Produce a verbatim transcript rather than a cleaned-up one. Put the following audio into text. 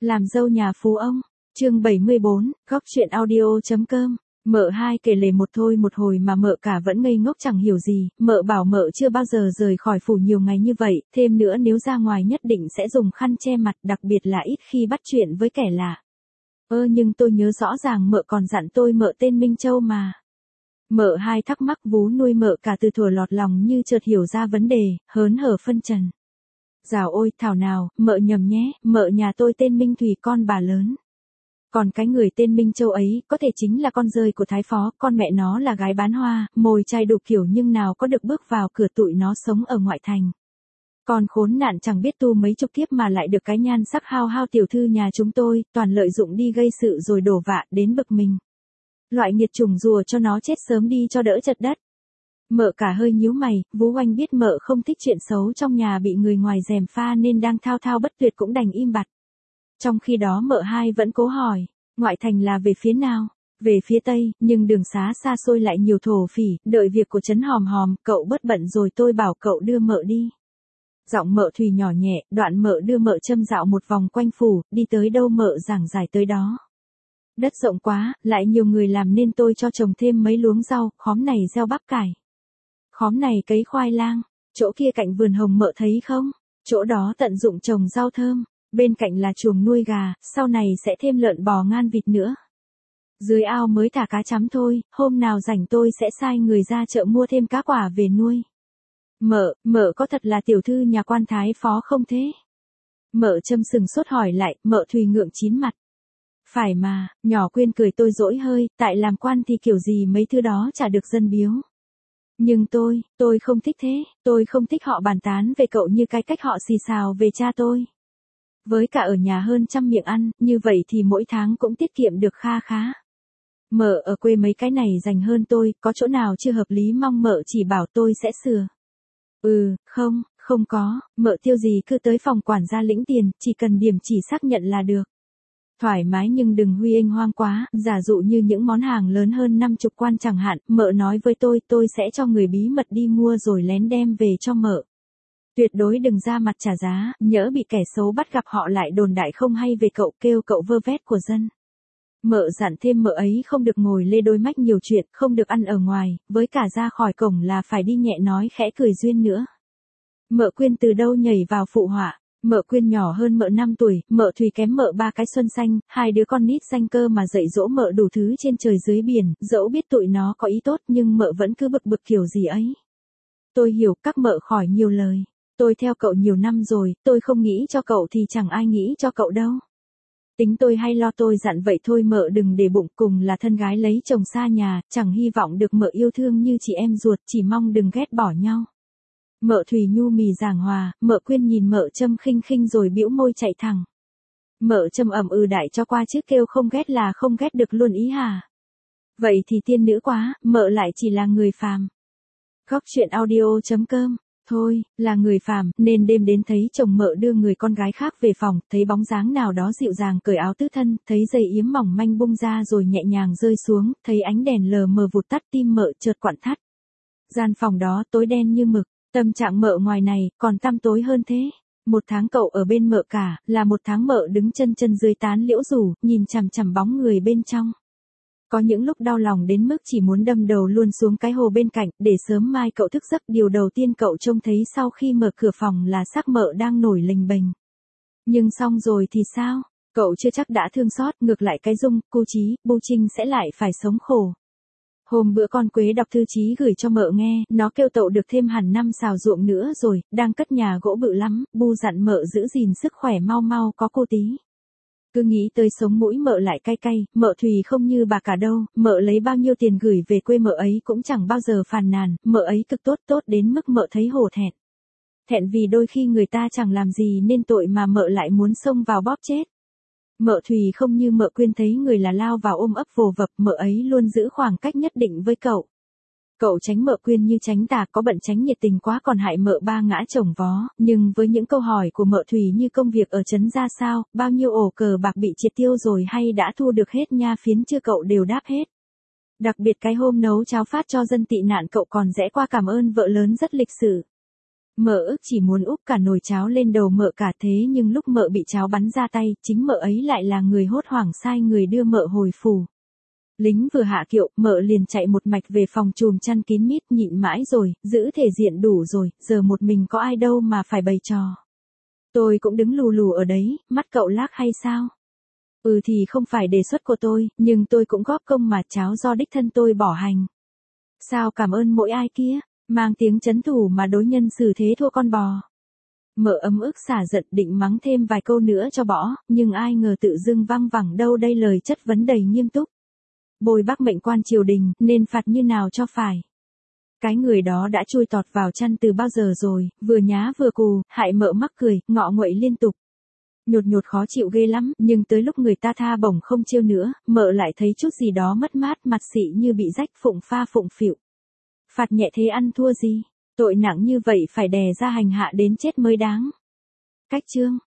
Làm dâu nhà phú ông, chương bảy mươi bốn, góc chuyện audio.com. Mợ hai kể lể một thôi một hồi mà mợ cả vẫn ngây ngốc chẳng hiểu gì, mợ bảo mợ chưa bao giờ rời khỏi phủ nhiều ngày như vậy, thêm nữa nếu ra ngoài nhất định sẽ dùng khăn che mặt, đặc biệt là ít khi bắt chuyện với kẻ lạ. Ơ nhưng tôi nhớ rõ ràng mợ còn dặn tôi mợ tên Minh Châu mà. Mợ hai thắc mắc vú nuôi mợ cả từ thuở lọt lòng như chợt hiểu ra vấn đề, hớn hở phân trần. Dào ôi thảo nào, mợ nhầm nhé, mợ nhà tôi tên Minh Thùy con bà lớn. Còn cái người tên Minh Châu ấy, có thể chính là con rơi của Thái Phó, con mẹ nó là gái bán hoa, mồi chai đủ kiểu nhưng nào có được bước vào cửa tụi nó sống ở ngoại thành. Còn khốn nạn chẳng biết tu mấy chục kiếp mà lại được cái nhan sắc hao hao tiểu thư nhà chúng tôi, toàn lợi dụng đi gây sự rồi đổ vạ đến bực mình. Loại nghiệt chủng rùa cho nó chết sớm đi cho đỡ chật đất. Mợ cả hơi nhíu mày, Vú Oanh biết mợ không thích chuyện xấu trong nhà bị người ngoài gièm pha nên đang thao thao bất tuyệt cũng đành im bặt. Trong khi đó mợ hai vẫn cố hỏi, ngoại thành là về phía nào? Về phía tây, nhưng đường xá xa xôi lại nhiều thổ phỉ, đợi việc của trấn Hòm Hòm, cậu bớt bận rồi tôi bảo cậu đưa mợ đi. Giọng mợ Thùy nhỏ nhẹ, đoạn mợ đưa mợ châm dạo một vòng quanh phủ, đi tới đâu mợ giảng giải tới đó. Đất rộng quá, lại nhiều người làm nên tôi cho trồng thêm mấy luống rau, khóm này gieo bắp cải. Khóm này cấy khoai lang, chỗ kia cạnh vườn hồng mợ thấy không? Chỗ đó tận dụng trồng rau thơm, bên cạnh là chuồng nuôi gà, sau này sẽ thêm lợn bò ngan vịt nữa. Dưới ao mới thả cá chấm thôi, hôm nào rảnh tôi sẽ sai người ra chợ mua thêm cá quả về nuôi. Mợ, mợ có thật là tiểu thư nhà quan Thái Phó không thế? Mợ châm sừng sốt hỏi lại, mợ Thùy ngượng chín mặt. Phải mà, nhỏ Quyên cười tôi dỗi hơi, tại làm quan thì kiểu gì mấy thứ đó chả được dân biếu. Nhưng tôi, tôi không thích thế, tôi không thích họ bàn tán về cậu như cái cách họ xì xào về cha tôi. Với cả ở nhà hơn trăm miệng ăn, như vậy thì mỗi tháng cũng tiết kiệm được kha khá. Mợ ở quê mấy cái này dành hơn tôi, có chỗ nào chưa hợp lý mong mợ chỉ bảo tôi sẽ sửa. Ừ, không, không có, mợ tiêu gì cứ tới phòng quản gia lĩnh tiền, chỉ cần điểm chỉ xác nhận là được. Thoải mái nhưng đừng huy ênh hoang quá, giả dụ như những món hàng lớn hơn năm chục quan chẳng hạn, mợ nói với tôi, tôi sẽ cho người bí mật đi mua rồi lén đem về cho mợ. Tuyệt đối đừng ra mặt trả giá, nhỡ bị kẻ xấu bắt gặp họ lại đồn đại không hay về cậu kêu cậu vơ vét của dân. Mợ dặn thêm mợ ấy không được ngồi lê đôi mách nhiều chuyện, không được ăn ở ngoài, với cả ra khỏi cổng là phải đi nhẹ nói khẽ cười duyên nữa. Mợ Quyên từ đâu nhảy vào phụ họa. Mợ Quyên nhỏ hơn mợ năm tuổi, mợ Thùy kém mợ ba cái xuân xanh, hai đứa con nít xanh cơ mà dạy dỗ mợ đủ thứ trên trời dưới biển, dẫu biết tụi nó có ý tốt nhưng mợ vẫn cứ bực bực kiểu gì ấy. Tôi hiểu, các mợ khỏi nhiều lời. Tôi theo cậu nhiều năm rồi, tôi không nghĩ cho cậu thì chẳng ai nghĩ cho cậu đâu. Tính tôi hay lo tôi dặn vậy thôi mợ đừng để bụng, cùng là thân gái lấy chồng xa nhà, chẳng hy vọng được mợ yêu thương như chị em ruột, chỉ mong đừng ghét bỏ nhau. Mợ Thùy nhu mì giảng hòa, mợ Quyên nhìn mợ Trâm khinh khinh rồi bĩu môi chạy thẳng. Mợ Trâm ậm ừ đại cho qua chứ kêu không ghét là không ghét được luôn ý hả? Vậy thì tiên nữ quá, mợ lại chỉ là người phàm. Góc chuyện audio.com. Thôi, là người phàm, nên đêm đến thấy chồng mợ đưa người con gái khác về phòng, thấy bóng dáng nào đó dịu dàng cởi áo tứ thân, thấy dây yếm mỏng manh bung ra rồi nhẹ nhàng rơi xuống, thấy ánh đèn lờ mờ vụt tắt tim mợ chợt quặn thắt. Gian phòng đó tối đen như mực, tâm trạng mợ ngoài này còn tăm tối hơn thế. Một tháng cậu ở bên mợ cả, là một tháng mợ đứng chân chân dưới tán liễu rủ, nhìn chằm chằm bóng người bên trong. Có những lúc đau lòng đến mức chỉ muốn đâm đầu luôn xuống cái hồ bên cạnh, để sớm mai cậu thức giấc. Điều đầu tiên cậu trông thấy sau khi mở cửa phòng là xác mợ đang nổi lềnh bềnh. Nhưng xong rồi thì sao? Cậu chưa chắc đã thương xót, ngược lại cái Dung, cô Chí, Bu Trinh sẽ lại phải sống khổ. Hôm bữa con Quế đọc thư Chí gửi cho mợ nghe, nó kêu cậu được thêm hẳn năm xào ruộng nữa rồi, đang cất nhà gỗ bự lắm, Bu dặn mợ giữ gìn sức khỏe mau mau có cô tí. Cứ nghĩ tới sống mũi mợ lại cay cay, mợ Thùy không như bà cả đâu, mợ lấy bao nhiêu tiền gửi về quê mợ ấy cũng chẳng bao giờ phàn nàn, mợ ấy cực tốt tốt đến mức mợ thấy hổ thẹn. Thẹn vì đôi khi người ta chẳng làm gì nên tội mà mợ lại muốn xông vào bóp chết. Mợ Thùy không như mợ Quyên thấy người là lao vào ôm ấp vồ vập, mợ ấy luôn giữ khoảng cách nhất định với cậu. Cậu tránh mợ Quyên như tránh tà, có bận tránh nhiệt tình quá còn hại mợ ba ngã chồng vó, nhưng với những câu hỏi của mợ Thùy như công việc ở trấn ra sao, bao nhiêu ổ cờ bạc bị triệt tiêu rồi hay đã thu được hết nha phiến chưa cậu đều đáp hết. Đặc biệt cái hôm nấu cháo phát cho dân tị nạn cậu còn rẽ qua cảm ơn vợ lớn rất lịch sự. Mợ ước chỉ muốn úp cả nồi cháo lên đầu mợ cả, thế nhưng lúc mợ bị cháo bắn ra tay, chính mợ ấy lại là người hốt hoảng sai người đưa mợ hồi phủ. Lính vừa hạ kiệu, mợ liền chạy một mạch về phòng chùm chăn kín mít, nhịn mãi rồi, giữ thể diện đủ rồi, giờ một mình có ai đâu mà phải bày trò. Tôi cũng đứng lù lù ở đấy, mắt cậu lác hay sao? Ừ thì không phải đề xuất của tôi, nhưng tôi cũng góp công mà, cháo do đích thân tôi bỏ hành. Sao cảm ơn mỗi ai kia, mang tiếng trấn thủ mà đối nhân xử thế thua con bò. Mợ ấm ức xả giận định mắng thêm vài câu nữa cho bỏ, nhưng ai ngờ tự dưng văng vẳng đâu đây lời chất vấn đầy nghiêm túc. Bồi bác mệnh quan triều đình, nên phạt như nào cho phải. Cái người đó đã chui tọt vào chăn từ bao giờ rồi, vừa nhá vừa cù, hại mợ mắc cười, ngọ nguậy liên tục. Nhột nhột khó chịu ghê lắm, nhưng tới lúc người ta tha bổng không chiêu nữa, mợ lại thấy chút gì đó mất mát, mặt xị như bị rách, phụng pha phụng phịu. Phạt nhẹ thế ăn thua gì, tội nặng như vậy phải đè ra hành hạ đến chết mới đáng. Cách chương